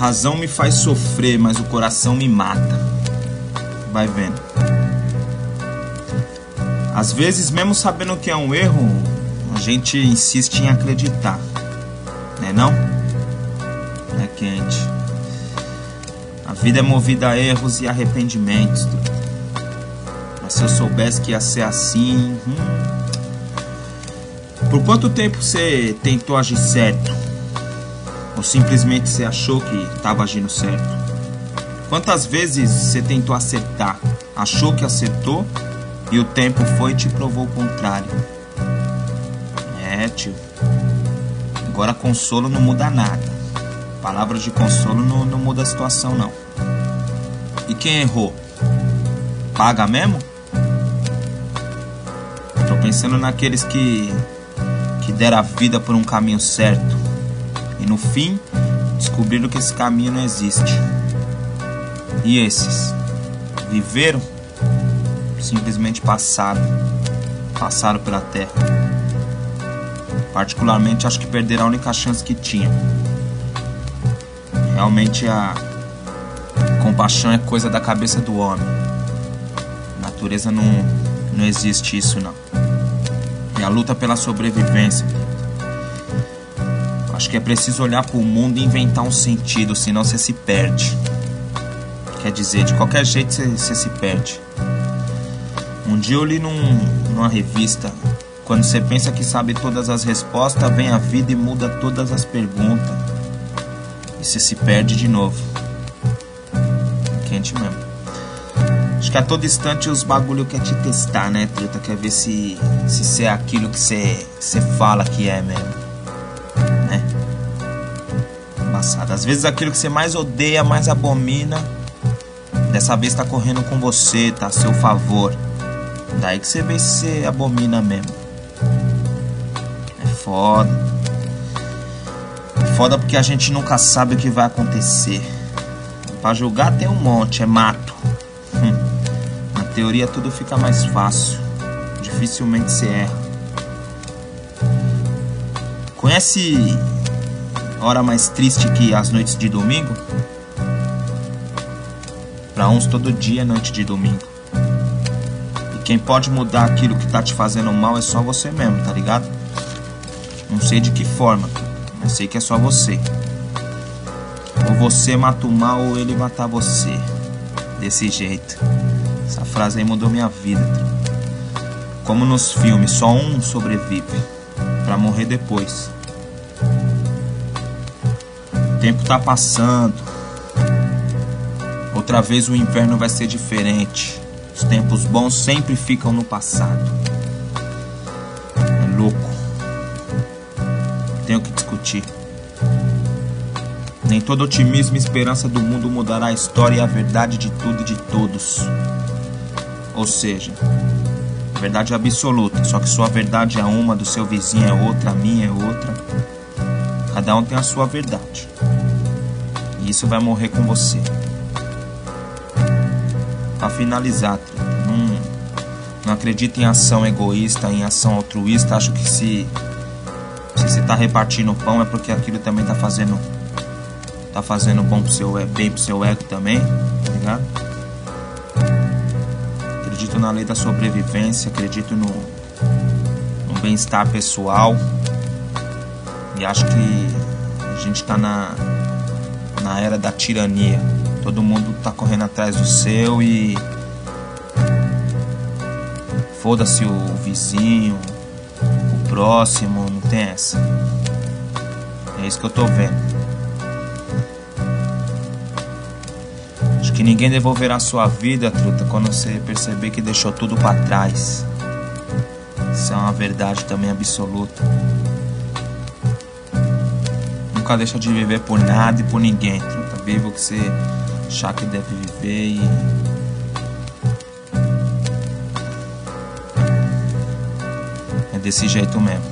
razão me faz sofrer, mas o coração me mata. Vai vendo. Às vezes, mesmo sabendo que é um erro, a gente insiste em acreditar. Né não? É quente. A vida é movida a erros e arrependimentos. Mas se eu soubesse que ia ser assim... Por quanto tempo você tentou agir certo? Ou simplesmente você achou que estava agindo certo? Quantas vezes você tentou acertar? Achou que acertou e o tempo foi e te provou o contrário? É, tio. Agora consolo não muda nada. Palavras de consolo não muda a situação, não. E quem errou? Paga mesmo? Tô pensando naqueles que deram a vida por um caminho certo e no fim descobriram que esse caminho não existe. E esses viveram, simplesmente passaram pela terra. Particularmente acho que perderam a única chance que tinham. Realmente a compaixão é coisa da cabeça do homem. Na natureza não existe isso, não. É a luta pela sobrevivência. Acho que é preciso olhar para o mundo e inventar um sentido, senão você se perde. Quer dizer, de qualquer jeito você se perde. Um dia eu li numa revista: quando você pensa que sabe todas as respostas, vem a vida e muda todas as perguntas. E você se perde de novo. Quente mesmo. Acho que a todo instante os bagulho quer te testar, né, truta? Quer ver se é aquilo que você fala que é mesmo, né? Embaçado. Às vezes aquilo que você mais odeia, mais abomina, dessa vez tá correndo com você, tá a seu favor. Daí que você vê se você abomina mesmo. É foda. É foda porque a gente nunca sabe o que vai acontecer. Pra julgar tem um monte, é mato. Na teoria tudo fica mais fácil. Dificilmente se erra. Conhece hora mais triste que as noites de domingo? Pra uns todo dia é noite de domingo. E quem pode mudar aquilo que tá te fazendo mal é só você mesmo, tá ligado? Não sei de que forma, mas sei que é só você. Ou você mata o mal ou ele matar você. Desse jeito. Essa frase aí mudou minha vida. Como nos filmes, só um sobrevive pra morrer depois. O tempo tá passando. Outra vez o inverno vai ser diferente. Os tempos bons sempre ficam no passado. É louco. Tenho que discutir. Nem todo otimismo e esperança do mundo mudará a história e a verdade de tudo e de todos. Ou seja, verdade absoluta. Só que sua verdade é uma, do seu vizinho é outra, a minha é outra. Cada um tem a sua verdade. E isso vai morrer com você. Pra finalizar, não acredito em ação egoísta, em ação altruísta. Acho que se você tá repartindo pão é porque aquilo também tá fazendo bom bem pro seu ego também, tá ligado? Acredito na lei da sobrevivência, acredito no bem-estar pessoal. E acho que a gente tá na era da tirania. Todo mundo tá correndo atrás do seu e foda-se o vizinho, o próximo, não tem essa. É isso que eu tô vendo. Acho que ninguém devolverá a sua vida, truta, quando você perceber que deixou tudo pra trás. Isso é uma verdade também absoluta. Nunca deixa de viver por nada e por ninguém, truta. Viva o que você achar que deve viver e... é desse jeito mesmo.